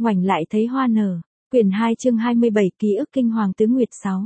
ngoảnh lại thấy hoa nở. Quyển 2 chương 27 ký ức kinh hoàng tứ nguyệt 6.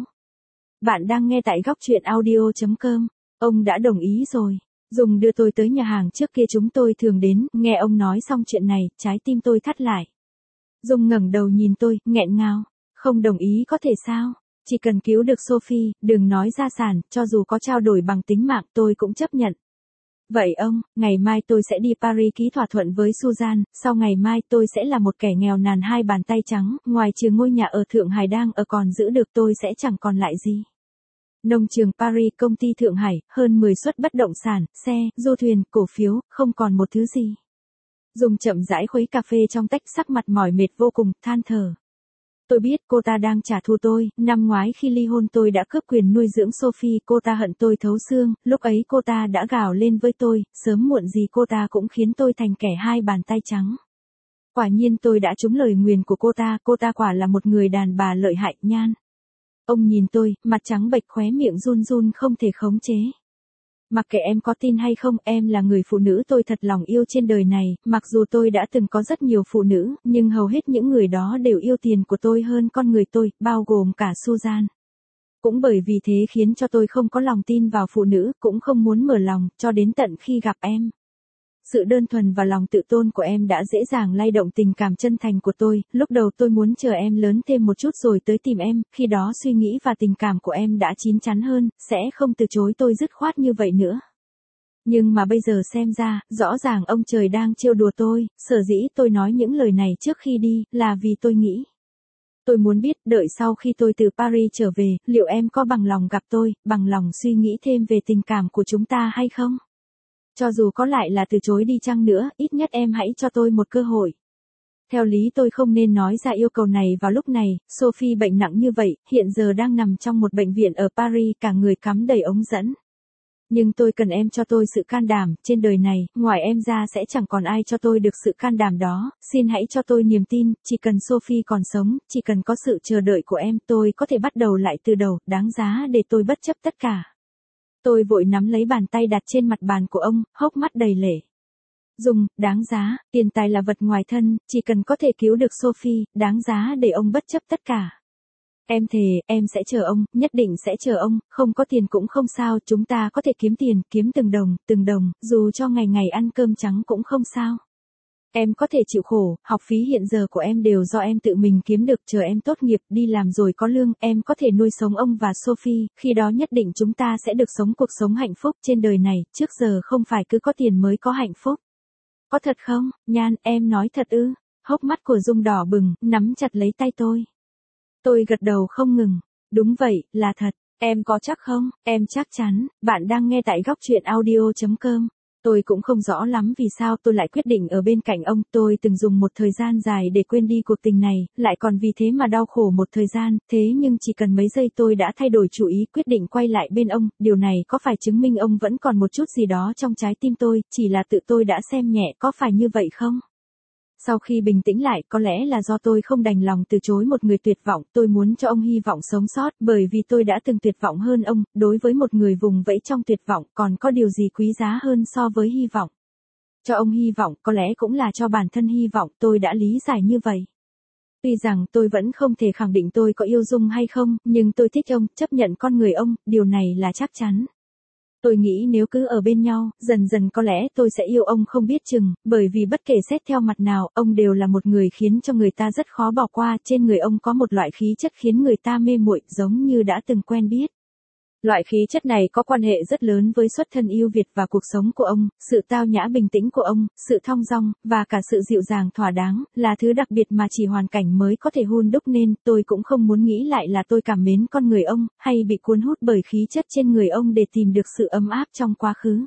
Bạn đang nghe tại góc truyện audio.com. Ông đã đồng ý rồi. Dung đưa tôi tới nhà hàng trước kia chúng tôi thường đến, nghe ông nói xong chuyện này, trái tim tôi thắt lại. Dung ngẩng đầu nhìn tôi, nghẹn ngào. Không đồng ý có thể sao? Chỉ cần cứu được Sophie, đừng nói gia sản, cho dù có trao đổi bằng tính mạng tôi cũng chấp nhận. Vậy ông, ngày mai tôi sẽ đi Paris ký thỏa thuận với Suzanne, sau ngày mai tôi sẽ là một kẻ nghèo nàn hai bàn tay trắng, ngoài trừ ngôi nhà ở Thượng Hải đang ở còn giữ được tôi sẽ chẳng còn lại gì. Nông trường Paris, công ty Thượng Hải, hơn 10 suất bất động sản, xe, du thuyền, cổ phiếu, không còn một thứ gì. Dung chậm rãi khuấy cà phê trong tách, sắc mặt mỏi mệt vô cùng, than thở. Tôi biết cô ta đang trả thù tôi, năm ngoái khi ly hôn tôi đã cướp quyền nuôi dưỡng Sophie, cô ta hận tôi thấu xương, lúc ấy cô ta đã gào lên với tôi, sớm muộn gì cô ta cũng khiến tôi thành kẻ hai bàn tay trắng. Quả nhiên tôi đã trúng lời nguyền của cô ta quả là một người đàn bà lợi hại nhan. Ông nhìn tôi, mặt trắng bệch khóe miệng run run không thể khống chế. Mặc kệ em có tin hay không, em là người phụ nữ tôi thật lòng yêu trên đời này, mặc dù tôi đã từng có rất nhiều phụ nữ, nhưng hầu hết những người đó đều yêu tiền của tôi hơn con người tôi, bao gồm cả Suzanne. Cũng bởi vì thế khiến cho tôi không có lòng tin vào phụ nữ, cũng không muốn mở lòng, cho đến tận khi gặp em. Sự đơn thuần và lòng tự tôn của em đã dễ dàng lay động tình cảm chân thành của tôi, lúc đầu tôi muốn chờ em lớn thêm một chút rồi tới tìm em, khi đó suy nghĩ và tình cảm của em đã chín chắn hơn, sẽ không từ chối tôi dứt khoát như vậy nữa. Nhưng mà bây giờ xem ra, rõ ràng ông trời đang trêu đùa tôi, sở dĩ tôi nói những lời này trước khi đi, là vì tôi nghĩ. Tôi muốn biết, đợi sau khi tôi từ Paris trở về, liệu em có bằng lòng gặp tôi, bằng lòng suy nghĩ thêm về tình cảm của chúng ta hay không? Cho dù có lại là từ chối đi chăng nữa, ít nhất em hãy cho tôi một cơ hội. Theo lý tôi không nên nói ra yêu cầu này vào lúc này, Sophie bệnh nặng như vậy, hiện giờ đang nằm trong một bệnh viện ở Paris, cả người cắm đầy ống dẫn. Nhưng tôi cần em cho tôi sự can đảm, trên đời này, ngoài em ra sẽ chẳng còn ai cho tôi được sự can đảm đó, xin hãy cho tôi niềm tin, chỉ cần Sophie còn sống, chỉ cần có sự chờ đợi của em, tôi có thể bắt đầu lại từ đầu, đáng giá để tôi bất chấp tất cả. Tôi vội nắm lấy bàn tay đặt trên mặt bàn của ông, hốc mắt đầy lệ. Dung, đáng giá, tiền tài là vật ngoài thân, chỉ cần có thể cứu được Sophie, đáng giá để ông bất chấp tất cả. Em thề, em sẽ chờ ông, nhất định sẽ chờ ông, không có tiền cũng không sao, chúng ta có thể kiếm tiền, kiếm từng đồng, dù cho ngày ngày ăn cơm trắng cũng không sao. Em có thể chịu khổ, học phí hiện giờ của em đều do em tự mình kiếm được, chờ em tốt nghiệp, đi làm rồi có lương, em có thể nuôi sống ông và Sophie, khi đó nhất định chúng ta sẽ được sống cuộc sống hạnh phúc trên đời này, trước giờ không phải cứ có tiền mới có hạnh phúc. Có thật không, Nhan, em nói thật ư? Hốc mắt của Dung đỏ bừng, nắm chặt lấy tay tôi. Tôi gật đầu không ngừng, đúng vậy, là thật, em có chắc không? Em chắc chắn, bạn đang nghe tại góc truyện audio.com. Tôi cũng không rõ lắm vì sao tôi lại quyết định ở bên cạnh ông, tôi từng dùng một thời gian dài để quên đi cuộc tình này, lại còn vì thế mà đau khổ một thời gian, thế nhưng chỉ cần mấy giây tôi đã thay đổi chủ ý quyết định quay lại bên ông, điều này có phải chứng minh ông vẫn còn một chút gì đó trong trái tim tôi, chỉ là tự tôi đã xem nhẹ, có phải như vậy không? Sau khi bình tĩnh lại, có lẽ là do tôi không đành lòng từ chối một người tuyệt vọng, tôi muốn cho ông hy vọng sống sót, bởi vì tôi đã từng tuyệt vọng hơn ông, đối với một người vùng vẫy trong tuyệt vọng, còn có điều gì quý giá hơn so với hy vọng. Cho ông hy vọng, có lẽ cũng là cho bản thân hy vọng, tôi đã lý giải như vậy. Tuy rằng tôi vẫn không thể khẳng định tôi có yêu Dung hay không, nhưng tôi thích ông, chấp nhận con người ông, điều này là chắc chắn. Tôi nghĩ nếu cứ ở bên nhau, dần dần có lẽ tôi sẽ yêu ông không biết chừng, bởi vì bất kể xét theo mặt nào, ông đều là một người khiến cho người ta rất khó bỏ qua, trên người ông có một loại khí chất khiến người ta mê muội, giống như đã từng quen biết. Loại khí chất này có quan hệ rất lớn với xuất thân yêu Việt và cuộc sống của ông, sự tao nhã bình tĩnh của ông, sự thong dong, và cả sự dịu dàng thỏa đáng, là thứ đặc biệt mà chỉ hoàn cảnh mới có thể hun đúc nên, tôi cũng không muốn nghĩ lại là tôi cảm mến con người ông, hay bị cuốn hút bởi khí chất trên người ông để tìm được sự ấm áp trong quá khứ.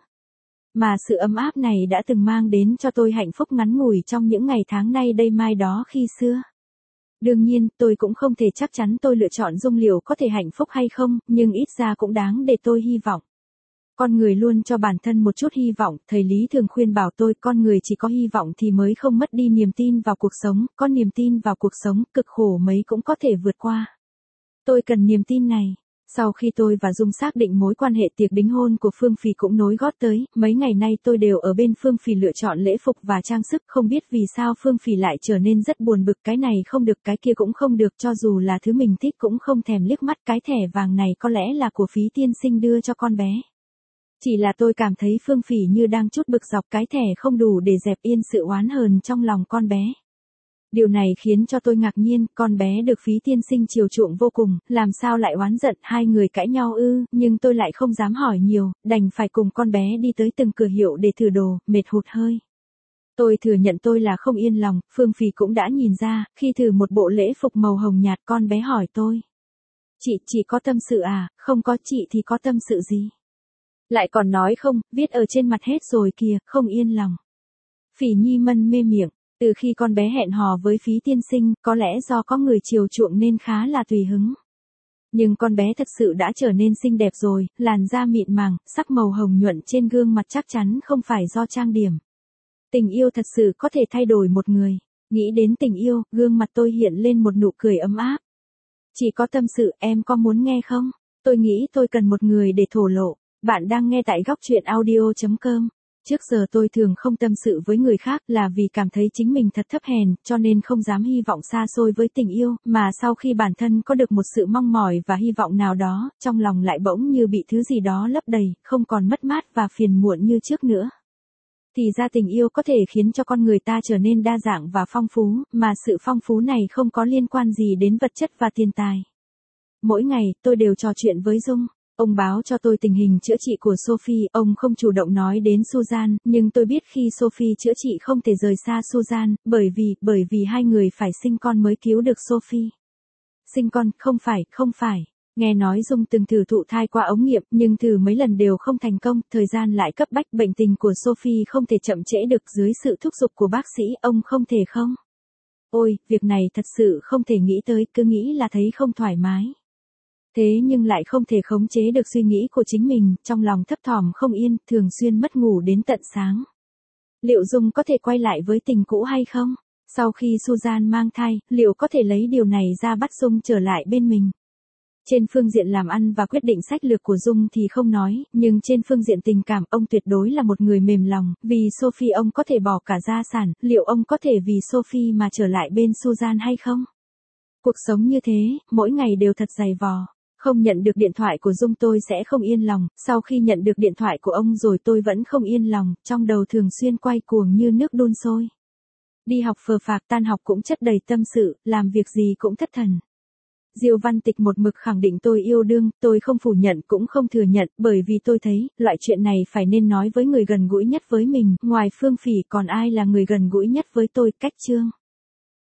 Mà sự ấm áp này đã từng mang đến cho tôi hạnh phúc ngắn ngủi trong những ngày tháng nay đây mai đó khi xưa. Đương nhiên, tôi cũng không thể chắc chắn tôi lựa chọn Dung liệu có thể hạnh phúc hay không, nhưng ít ra cũng đáng để tôi hy vọng. Con người luôn cho bản thân một chút hy vọng, thầy Lý thường khuyên bảo tôi con người chỉ có hy vọng thì mới không mất đi niềm tin vào cuộc sống, có niềm tin vào cuộc sống, cực khổ mấy cũng có thể vượt qua. Tôi cần niềm tin này. Sau khi tôi và Dung xác định mối quan hệ, tiệc đính hôn của Phương Phì cũng nối gót tới, mấy ngày nay tôi đều ở bên Phương Phì lựa chọn lễ phục và trang sức, không biết vì sao Phương Phì lại trở nên rất buồn bực, cái này không được cái kia cũng không được, cho dù là thứ mình thích cũng không thèm liếc mắt, cái thẻ vàng này có lẽ là của Phí tiên sinh đưa cho con bé. Chỉ là tôi cảm thấy Phương Phì như đang trút bực dọc, cái thẻ không đủ để dẹp yên sự oán hờn trong lòng con bé. Điều này khiến cho tôi ngạc nhiên, con bé được Phí tiên sinh chiều chuộng vô cùng, làm sao lại oán giận, hai người cãi nhau ư, nhưng tôi lại không dám hỏi nhiều, đành phải cùng con bé đi tới từng cửa hiệu để thử đồ, mệt hụt hơi. Tôi thừa nhận tôi là không yên lòng, Phương Phì cũng đã nhìn ra, khi thử một bộ lễ phục màu hồng nhạt con bé hỏi tôi. Chị có tâm sự à, không có chị thì có tâm sự gì? Lại còn nói không, viết ở trên mặt hết rồi kìa, không yên lòng. Phỉ Nhi mân mê miệng. Từ khi con bé hẹn hò với Phí tiên sinh, có lẽ do có người chiều chuộng nên khá là tùy hứng. Nhưng con bé thật sự đã trở nên xinh đẹp rồi, làn da mịn màng, sắc màu hồng nhuận trên gương mặt chắc chắn không phải do trang điểm. Tình yêu thật sự có thể thay đổi một người. Nghĩ đến tình yêu, gương mặt tôi hiện lên một nụ cười ấm áp. Chỉ có tâm sự, em có muốn nghe không? Tôi nghĩ tôi cần một người để thổ lộ. Bạn đang nghe tại góc truyện audio.com. Trước giờ tôi thường không tâm sự với người khác là vì cảm thấy chính mình thật thấp hèn, cho nên không dám hy vọng xa xôi với tình yêu, mà sau khi bản thân có được một sự mong mỏi và hy vọng nào đó, trong lòng lại bỗng như bị thứ gì đó lấp đầy, không còn mất mát và phiền muộn như trước nữa. Thì ra tình yêu có thể khiến cho con người ta trở nên đa dạng và phong phú, mà sự phong phú này không có liên quan gì đến vật chất và tiền tài. Mỗi ngày, tôi đều trò chuyện với Dung. Ông báo cho tôi tình hình chữa trị của Sophie, ông không chủ động nói đến Susan, nhưng tôi biết khi Sophie chữa trị không thể rời xa Susan, bởi vì hai người phải sinh con mới cứu được Sophie. Sinh con, không phải. Nghe nói Dung từng thử thụ thai qua ống nghiệm, nhưng thử mấy lần đều không thành công, thời gian lại cấp bách, bệnh tình của Sophie không thể chậm trễ được, dưới sự thúc giục của bác sĩ, ông không thể không. Ôi, việc này thật sự không thể nghĩ tới, cứ nghĩ là thấy không thoải mái. Thế nhưng lại không thể khống chế được suy nghĩ của chính mình, trong lòng thấp thỏm không yên, thường xuyên mất ngủ đến tận sáng. Liệu Dung có thể quay lại với tình cũ hay không? Sau khi Susan mang thai, liệu có thể lấy điều này ra bắt Dung trở lại bên mình? Trên phương diện làm ăn và quyết định sách lược của Dung thì không nói, nhưng trên phương diện tình cảm, ông tuyệt đối là một người mềm lòng, vì Sophie ông có thể bỏ cả gia sản, liệu ông có thể vì Sophie mà trở lại bên Susan hay không? Cuộc sống như thế, mỗi ngày đều thật dày vò. Không nhận được điện thoại của Dung tôi sẽ không yên lòng, sau khi nhận được điện thoại của ông rồi tôi vẫn không yên lòng, trong đầu thường xuyên quay cuồng như nước đun sôi. Đi học phờ phạc, tan học cũng chất đầy tâm sự, làm việc gì cũng thất thần. Diêu Văn Tịch một mực khẳng định tôi yêu đương, tôi không phủ nhận cũng không thừa nhận, bởi vì tôi thấy, loại chuyện này phải nên nói với người gần gũi nhất với mình, ngoài Phương Phỉ còn ai là người gần gũi nhất với tôi, Cách Trương.